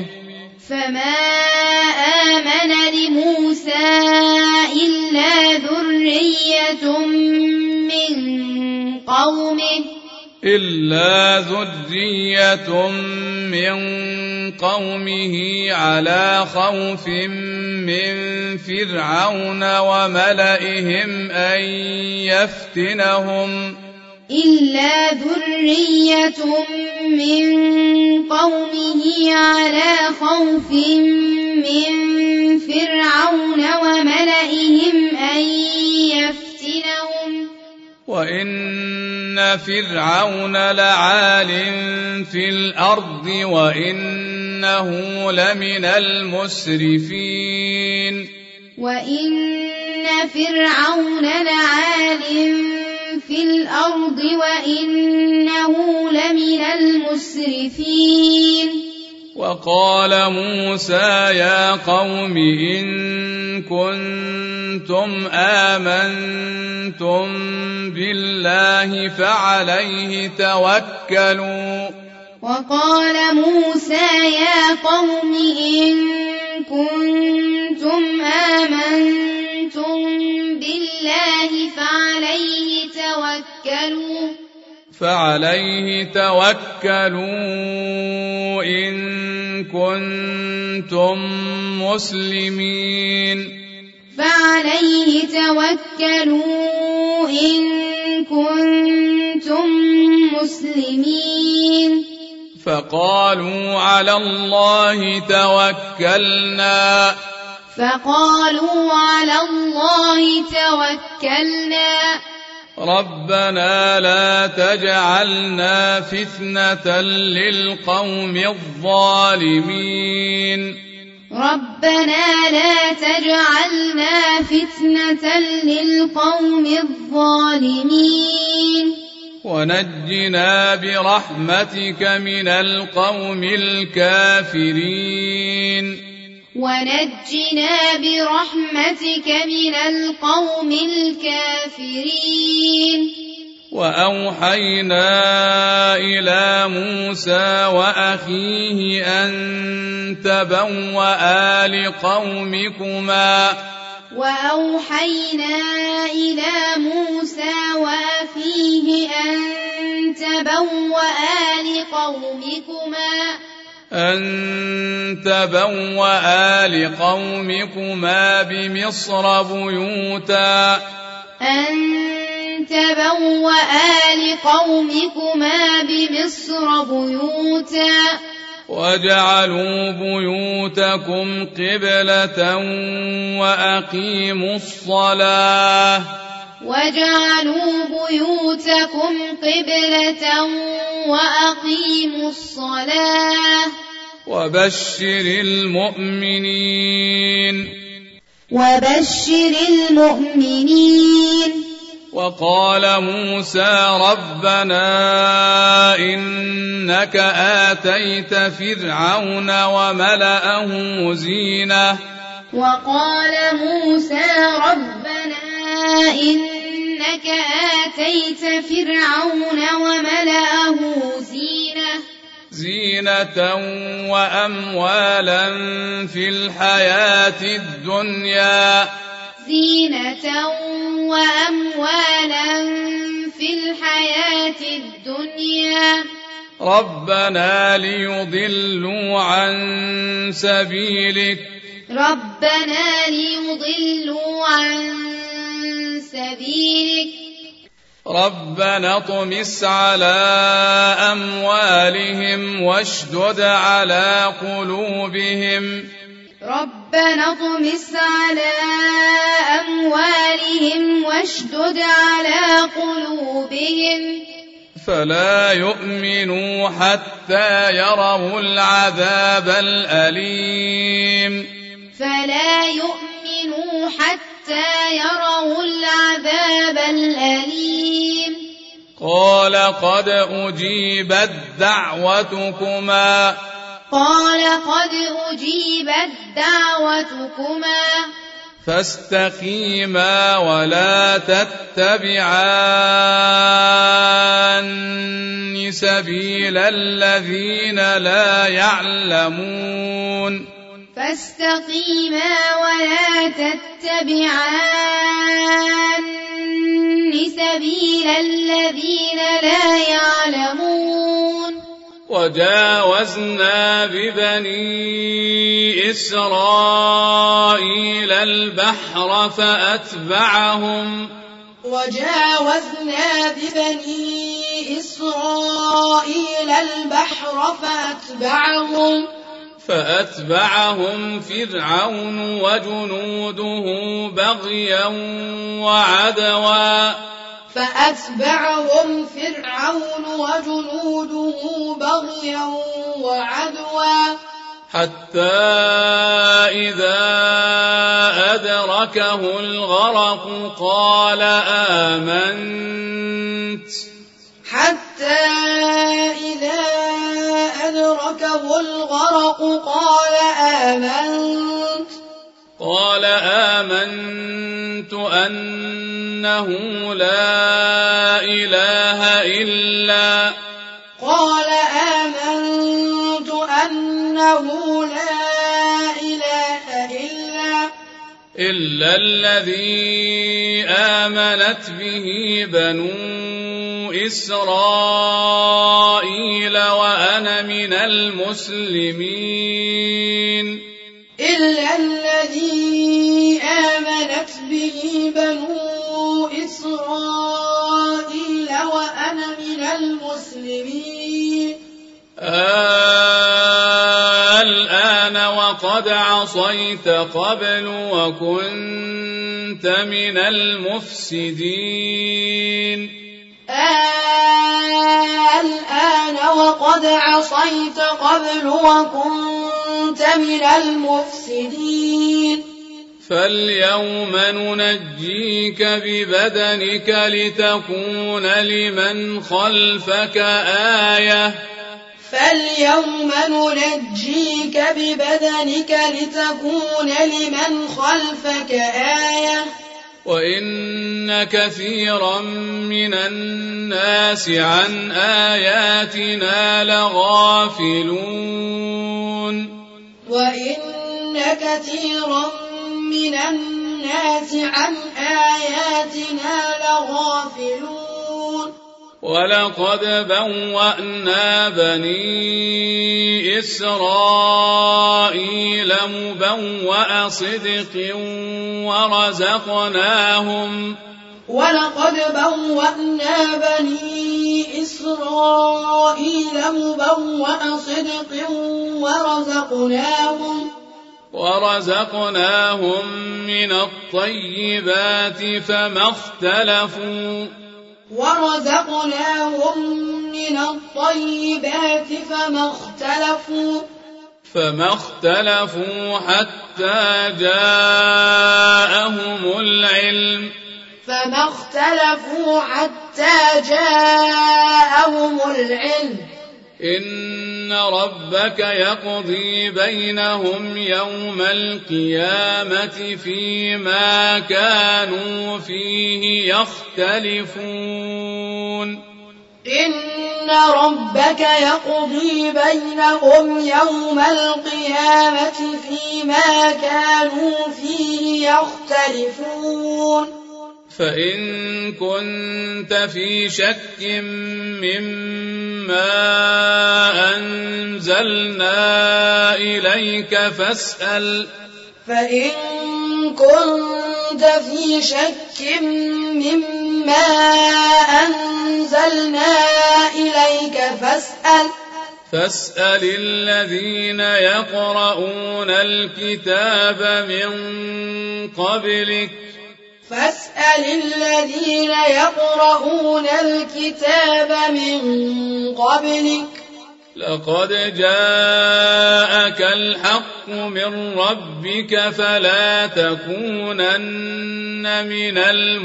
على خوف من فرعون وملئهم أن يفتنهم وإن فرعون لعال في الأرض وإنه لمن المسرفين وقال موسى يا قوم إن كنتم آمنتم بالله فعليه توكلوا. وقال موسى يا قوم إن كنتم آمنتم بالله فعليه توكلوا إن كنتم مسلمين. فعليه توكلوا إن كنتم مسلمين. فقالوا على الله توكلنا. ربنا لا تجعلنا فتنة للقوم الظالمين. ونجنا برحمتك من القوم الكافرين. وأوحينا إلى موسى وأخيه أن تبوأ لقومكما بمصر بيوتا واجعلوا بيوتكم قبلة وأقيموا الصلاة وبشر المؤمنين. وقال موسى ربنا إنك آتيت فرعون وملأه زينة وأموالا في الحياة الدنيا ربنا ليضلوا عن سبيلك ربنا اطمس على أموالهم واشدد على قلوبهم فلا يؤمنوا حتى يروا العذاب الأليم. قال قد أجيبت دعوتكما فاستقيما ولا تتبعان سبيل الذين لا يعلمون. وجاوزنا ببني إسرائيل البحر فأتبعهم فرعون وجنوده بغيا وعدوا حتى إذا أدركه الغرق قال آمنت أدركه الغرق قال آمنت أنه لا إله إلا الذي آمنت به بنو إسرائيل وأنا من المسلمين الآن وقد عصيت قبل وكنت من المفسدين فاليوم ننجيك ببدنك لتكون لمن خلفك آية وإن كثيرا من الناس عن آياتنا لغافلون ولقد بوأنا بني إسرائيل مبوأ صدق ورزقناهم من الطيبات فما اختلفوا حتى جاءهم العلم إن ربك يقضي بينهم يوم القيامة فيما كانوا فيه يختلفون فإن كنت في شك مما أنزلنا إليك فاسأل الذين يقرؤون الكتاب من قبلك لقد جاءك الحق من ربك فلا تكونن من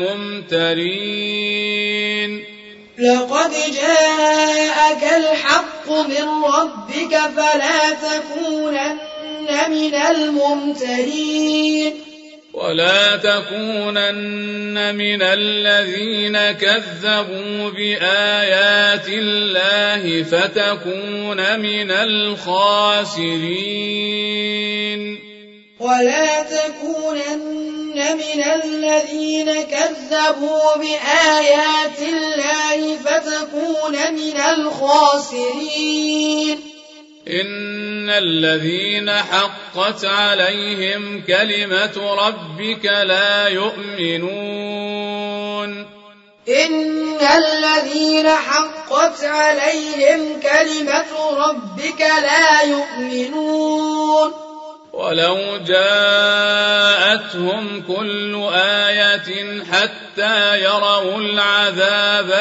الممترين ولا تكونن من الذين كذبوا بآيات الله فتكون من الخاسرين إن الذين حقت عليهم كلمة ربك لا يؤمنون ولو جاءتهم كل آية حتى يروا العذاب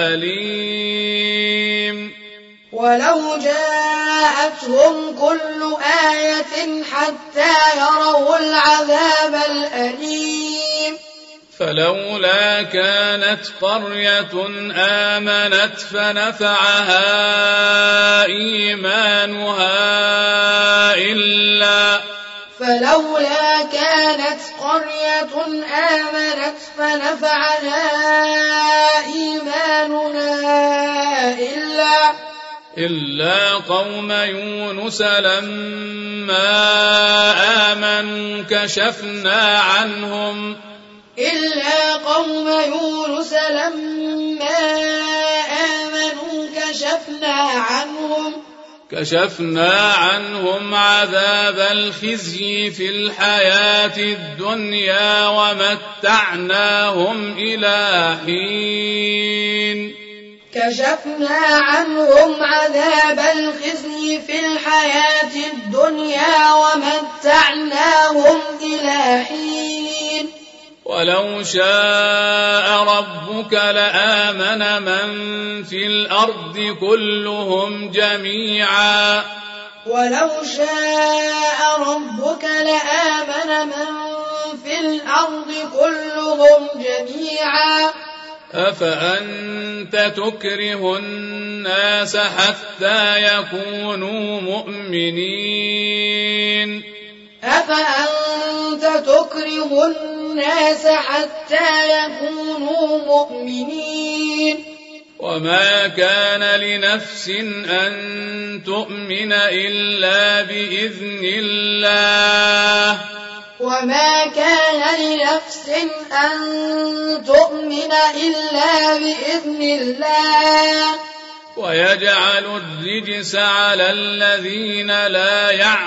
الأليم فلولا كانت قرية آمنت فنفعها إيمانها فلولا كانت قرية آمنت فنفعها إيمانها إلا قوم يونس لما آمنوا كشفنا عنهم عذاب الخزي في الحياة الدنيا ومتعناهم إلى حين ولو شاء ربك لآمن من في الأرض كلهم جميعا أفأنت تكره الناس حتى يكونوا مؤمنين وما كان لنفس أن تؤمن إلا بإذن الله ويجعل الرجس على الذين لا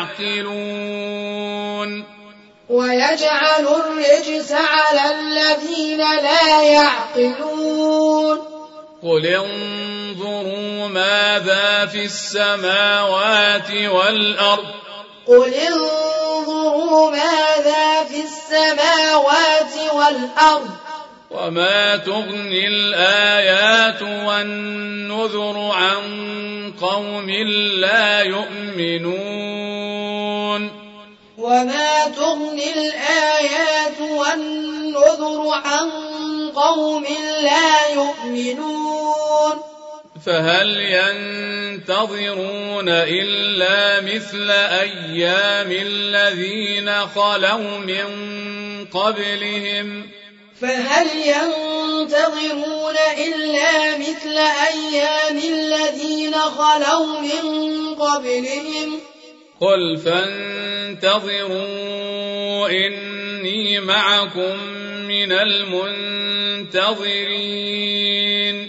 يعقلون قل انظروا ماذا في السماوات والأرض وما تغني الآيات والنذر عن قوم لا يؤمنون فهل ينتظرون إلا مثل أيام الذين خلوا من قبلهم قل فانتظروا إني معكم من المنتظرين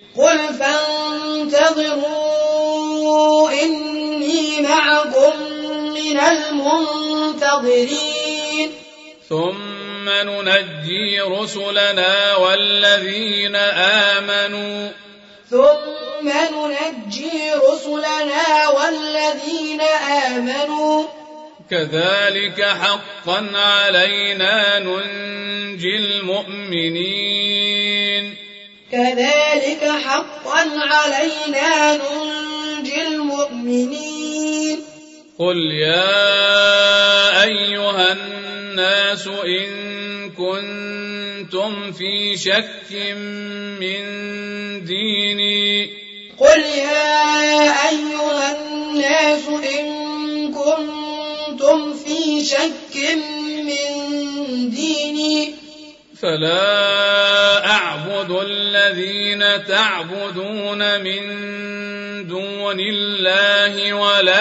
ثم ننجي رسلنا والذين آمنوا كذلك حقا علينا ننجي المؤمنين قل يا أيها الناس إن كنتم في شك من ديني فلا أعبد الذين تعبدون من دون الله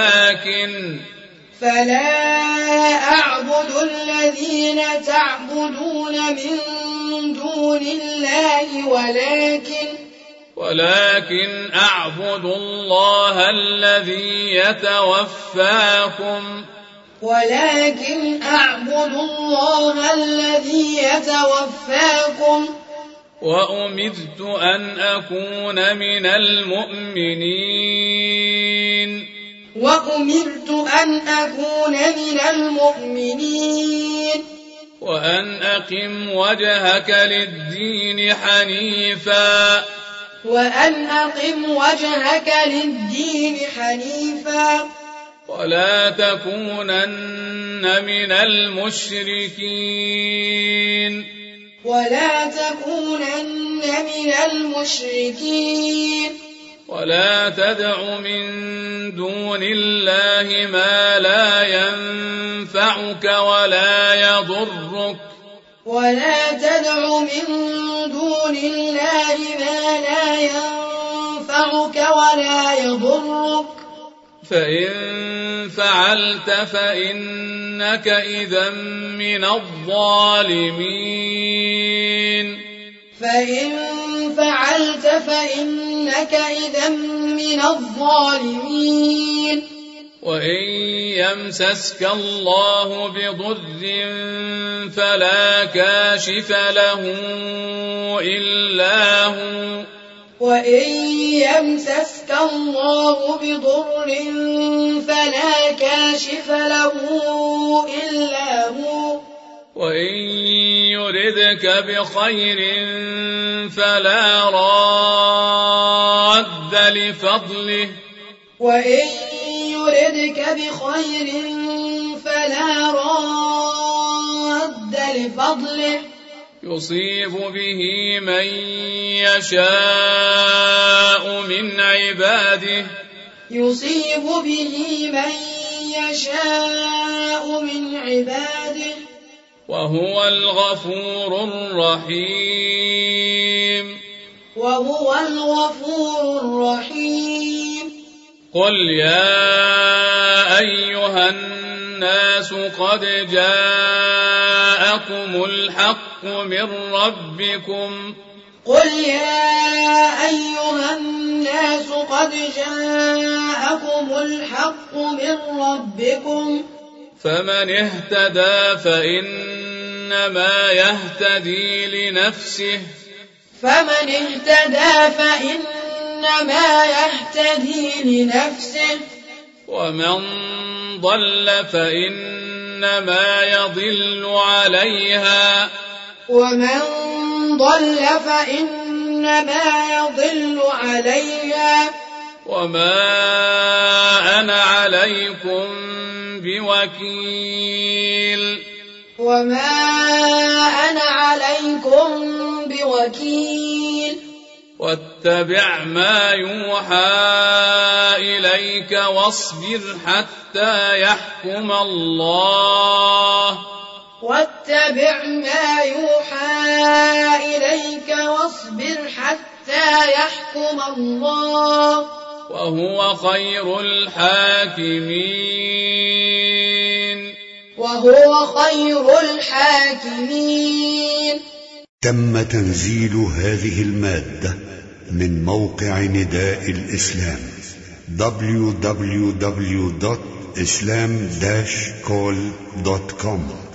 ولكن أعبد الله الذي يتوفاكم وأمرت أن أكون من المؤمنين وأن أقم وجهك للدين حنيفا ولا تكونن من المشركين ولا تكونن من المشركين ولا تدع من دون الله ما لا ينفعك ولا يضرك ولا تدع من دون الله ما لا ينفعك ولا يضرك فإن فعلت فإنك إذا من الظالمين فإن فعلت فإنك إذا من الظالمين وإن يمسسك الله بضر فلا كاشف له إلا هو وإن يمسسك الله بضر فلا كاشف له إلا هو وإن يردك بخير فلا راد لفضله وإن يردك بخير فلا راد لفضله يصيب به من يشاء من عباده يصيب به من يشاء من عباده وهو الغفور الرحيم وهو الغفور الرحيم قل يا أيها الناس قد جاءكم الحق من ربكم قل يا أيها الناس قد جاءكم الحق من ربكم فمن اهتدى فإنما يهتدي لنفسه فمن اهتدى فإنما يهتدي لنفسه ومن ضل فإنما يضل عليها ومن ضل فإنما يضل عليها وما أنا عليكم بوكيل وما أنا عليكم بوكيل واتبع ما يوحى إليك واصبر حتى يحكم الله واتبع ما يوحى إليك واصبر حتى يحكم الله وهو خير الحاكمين وهو خير الحاكمين. تم تنزيل هذه المادة من موقع نداء الإسلام www.islam-call.com